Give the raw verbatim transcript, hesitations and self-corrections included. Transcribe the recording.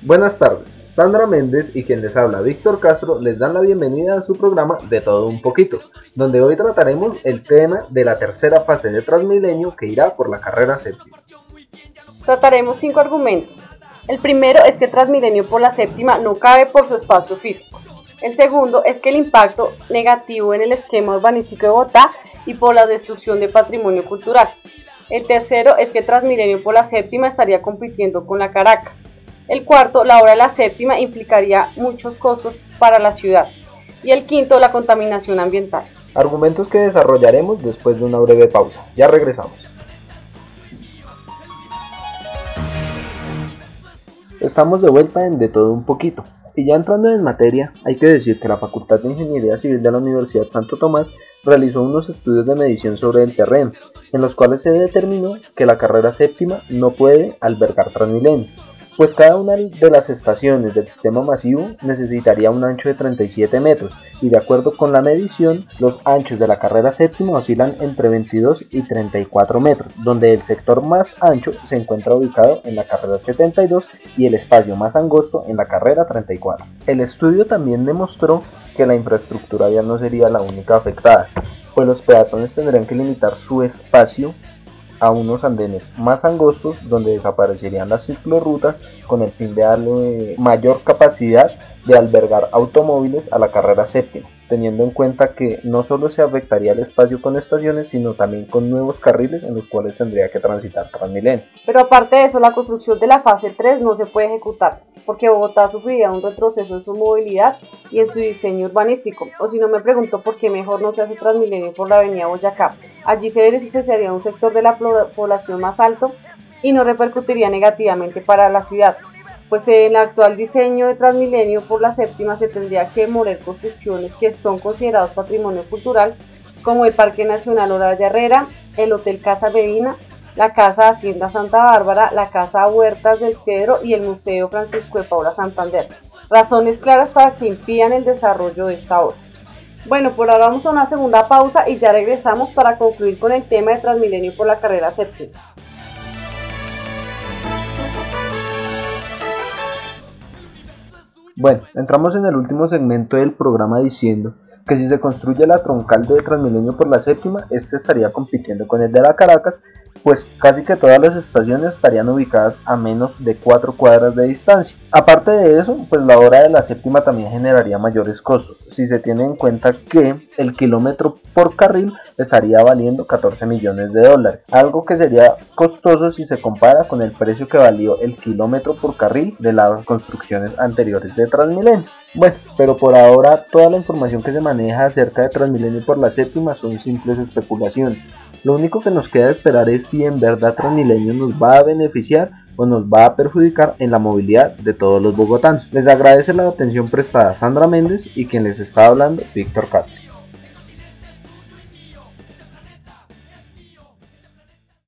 Buenas tardes, Sandra Méndez y quien les habla Víctor Castro les dan la bienvenida a su programa De Todo Un Poquito, donde hoy trataremos el tema de la tercera fase de Transmilenio que irá por la carrera séptima. Trataremos cinco argumentos. El primero es que Transmilenio por la séptima no cabe por su espacio físico. El segundo es que el impacto negativo en el esquema urbanístico de Bogotá y por la destrucción de patrimonio cultural. El tercero es que Transmilenio por la séptima estaría compitiendo con la Caracas. El cuarto, la obra de la séptima implicaría muchos costos para la ciudad. Y el quinto, la contaminación ambiental. Argumentos que desarrollaremos después de una breve pausa. Ya regresamos. Estamos de vuelta en De Todo Un Poquito. Y ya entrando en materia, hay que decir que la Facultad de Ingeniería Civil de la Universidad Santo Tomás realizó unos estudios de medición sobre el terreno, en los cuales se determinó que la carrera séptima no puede albergar Transmilenio, pues cada una de las estaciones del sistema masivo necesitaría un ancho de treinta y siete metros, y de acuerdo con la medición, los anchos de la carrera séptima oscilan entre veintidós y treinta y cuatro metros, donde el sector más ancho se encuentra ubicado en la carrera setenta y dos y el espacio más angosto en la carrera treinta y cuatro. El estudio también demostró que la infraestructura vial no sería la única afectada, pues los peatones tendrían que limitar su espacio a unos andenes más angostos donde desaparecerían las ciclorrutas con el fin de darle mayor capacidad de albergar automóviles a la carrera séptima, teniendo en cuenta que no solo se afectaría el espacio con estaciones, sino también con nuevos carriles en los cuales tendría que transitar Transmilenio. Pero aparte de eso, la construcción de la fase tres no se puede ejecutar, porque Bogotá sufriría un retroceso en su movilidad y en su diseño urbanístico. O si no, me pregunto por qué mejor no se hace Transmilenio por la avenida Boyacá. Allí se beneficiaría un sector de la población más alto y no repercutiría negativamente para la ciudad, pues en el actual diseño de Transmilenio por la séptima se tendría que demoler construcciones que son considerados patrimonio cultural, como el Parque Nacional Olaya Herrera, el Hotel Casa Medina, la Casa Hacienda Santa Bárbara, la Casa Huertas del Cedro y el Museo Francisco de Paula Santander. Razones claras para que impidan el desarrollo de esta obra. Bueno, por ahora vamos a una segunda pausa y ya regresamos para concluir con el tema de Transmilenio por la carrera séptima. Bueno, entramos en el último segmento del programa diciendo que si se construye la troncal de Transmilenio por la séptima, este estaría compitiendo con el de la Caracas, pues casi que todas las estaciones estarían ubicadas a menos de cuatro cuadras de distancia. Aparte de eso, pues la obra de la séptima también generaría mayores costos, si se tiene en cuenta que el kilómetro por carril estaría valiendo catorce millones de dólares, algo que sería costoso si se compara con el precio que valió el kilómetro por carril de las construcciones anteriores de Transmilenio. Bueno, pero por ahora toda la información que se maneja acerca de Transmilenio por la séptima son simples especulaciones. Lo único que nos queda esperar es si en verdad Transmilenio nos va a beneficiar o nos va a perjudicar en la movilidad de todos los bogotanos. Les agradece la atención prestada Sandra Méndez y quien les está hablando, Víctor Castro.